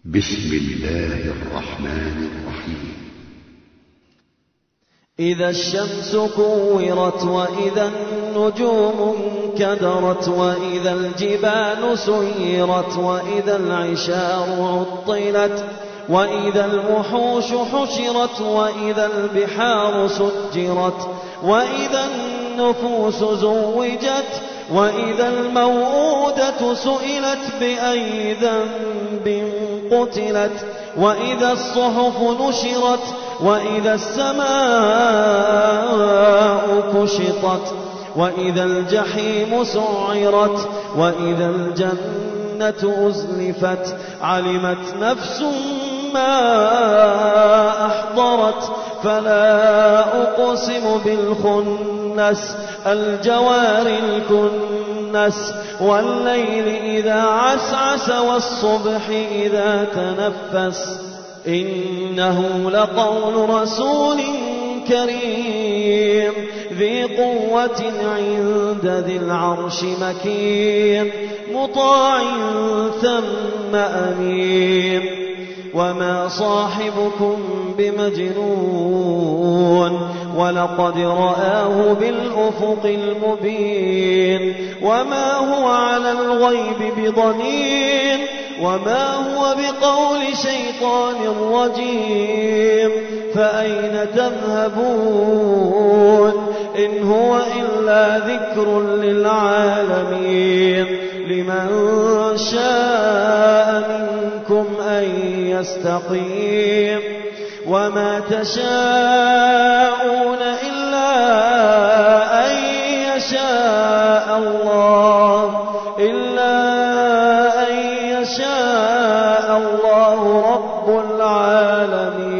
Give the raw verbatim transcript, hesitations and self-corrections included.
بسم الله الرحمن الرحيم. إذا الشمس كورت وإذا النجوم انكدرت وإذا الجبال سيرت وإذا العشار عطلت وإذا الوحوش حشرت وإذا البحار سجرت وإذا النفوس زوجت وإذا الموءودة سئلت بأي ذنب قتلت وإذا الصحف نشرت وإذا السماء كشطت وإذا الجحيم سعرت وإذا الجنة أزلفت علمت نفس ما أحضرت فلا أقسم بالخنس الجوار الكنس والليل إذا عسعس والصبح إذا تنفس إنه لقول رسول كريم ذي قوة عند ذي العرش مكين مطاع ثم أمين وما صاحبكم بمجنون ولقد رآه بالأفق المبين وما هو على الغيب بضنين وما هو بقول شيطان رجيم فأين تذهبون إن هو إلا ذكر للعالمين لمن شاء منكم أن يستقيم وما تشاءون إلا أن يشاء الله إلا أن يشاء الله رب العالمين.